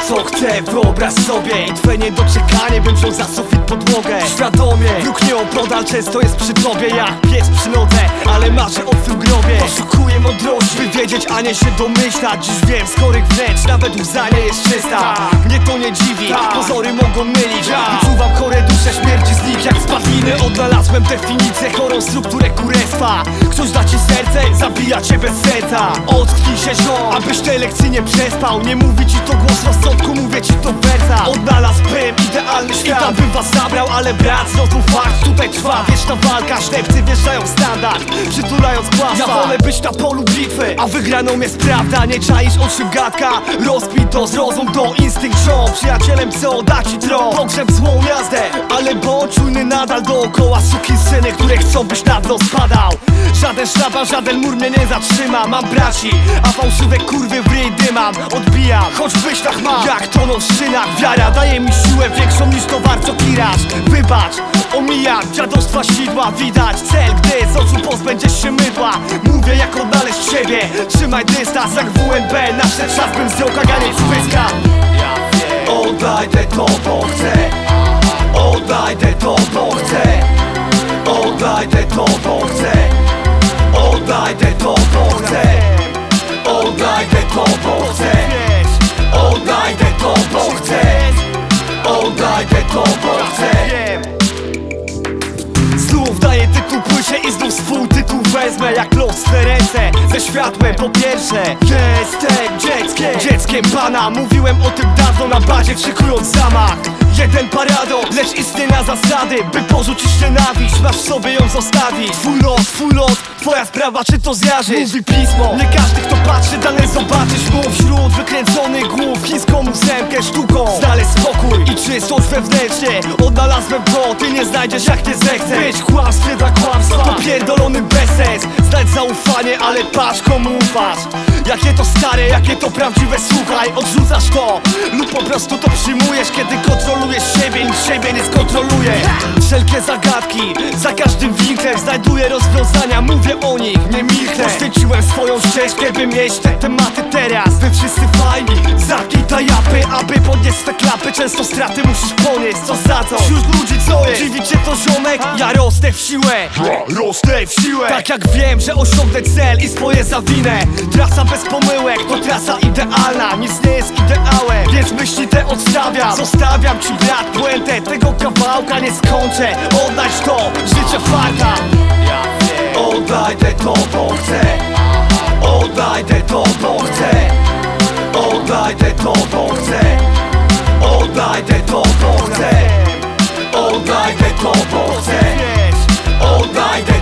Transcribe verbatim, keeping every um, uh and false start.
co chcę, wyobraź sobie. I twe niedoczekanie bym wziął za sufit podłogę. Świadomie, wróg nieopodal często jest przy tobie jak pies przy nodze, ale marzę o twym grobie. Poszukuję mądrości, by wiedzieć, a nie się domyślać. Dziś wiem, z chorych wnętrz nawet łza nie jest czysta. Mnie to nie dziwi, pozory mogą mylić. Wyczuwam chore dusze, śmierci z nich jak spadliny. Odnalazłem definicję, chorą strukturę kurestwa. Ktoś da ci serce, zabija cię bez serca. Ocknij się ziom, abyś tej lekcji nie przespał. Nie mówi ci to głos rozsądku, mówię ci to wersa. Odnalazłbym idealny świat i tam bym was zabrał, ale brat, znowu fakt, tutaj trwa wieczna walka. Ślepcy wjeżdżają w standard, przytulając płaszcza. Ja wolę być na polu bitwy, a wygraną jest prawda. Nie czaisz o czym gadka, rozkmij to, zrozum to, instynkt ziom. Przyjacielem co da ci tron, pogrzeb złą jazdę, ale bądź czujny nadal dookoła. Sukinsyny, które chcą byś na dno spadał. Żaden szlaban, żaden mur mnie nie zatrzyma. Mam braci, a fałszywe kurwy w ryj dymam. Odbijam, choć w myślach mam jak toną w szynach. Wiara daje mi siłę większą niż towar co kiraż. Wybacz, omijam dziadostwa sidła. Widać cel, gdy z oczu pozbędziesz się mydła. Mówię jak odnaleźć siebie, trzymaj dystans jak W N B. Nasze czas bym zdjął kaganiec z pyska. Odejdę to bo chcę, odejdę to bo chcę, odejdę to bo chcę, odejdę to bo chcę, odejdę to bo chcę, odejdę to bo chcę, odejdę to bo chcę. Znów daję tytuł płycie i znów swój tytuł wezmę. Jak los w swe ręce, ze światłem po pierwsze. Jestem dzieckiem, dzieckiem Pana. Mówiłem o tym dawno na bazie, szykując zamach. Jeden paradoks, lecz istnienia zasady. By porzucić nienawiść, masz w sobie ją zostawić. Twój los, twój lot, twoja sprawa czy to zjarzysz. Mówi pismo, nie każdy kto patrzy dane zobaczyć. Mów wśród wykręconych głów, chińską ósemkę sztuką. Znaleźć spokój i czystość wewnętrznie. Odnalazłem to, ty nie znajdziesz jak nie zechcesz. Być kłamstwie dla kłamstwa, to pierdolony bezsens. Znać zaufanie, ale patrz komu ufasz. Jakie to stare, jakie to prawdziwe, słuchaj. Odrzucasz to lub po prostu to przyjmujesz. Kiedy kontrolujesz siebie, nikt siebie nie skontroluje. Wszelkie zagadki, za każdym winklem znajduję rozwiązania, mówię o nich, nie milknę. Poświęciłem swoją ścieżkę, by mieć te tematy teraz. Wy wszyscy fajni, zamknij ta japy, aby podnieść te klapy. Często straty musisz ponieść, co za to? Wśród ludzi co jest? Dziwi cię to ziomek? Ja rosnę w siłę, ja rosnę w siłę. Tak jak wiem, że osiągnę cel i swoje zawinę. Trasa bez pomyłek, to trasa idealna. Nic nie jest ideałem, więc myśli te odstawiam. Zostawiam ci brat puentę, tego kawałka nie skończę. Oddać to, życie farta. Odejdę to bo chcę, odejdę to bo chcę, odejdę to bo chcę, odejdę to bo chcę, odejdę to bo chcę, odejdę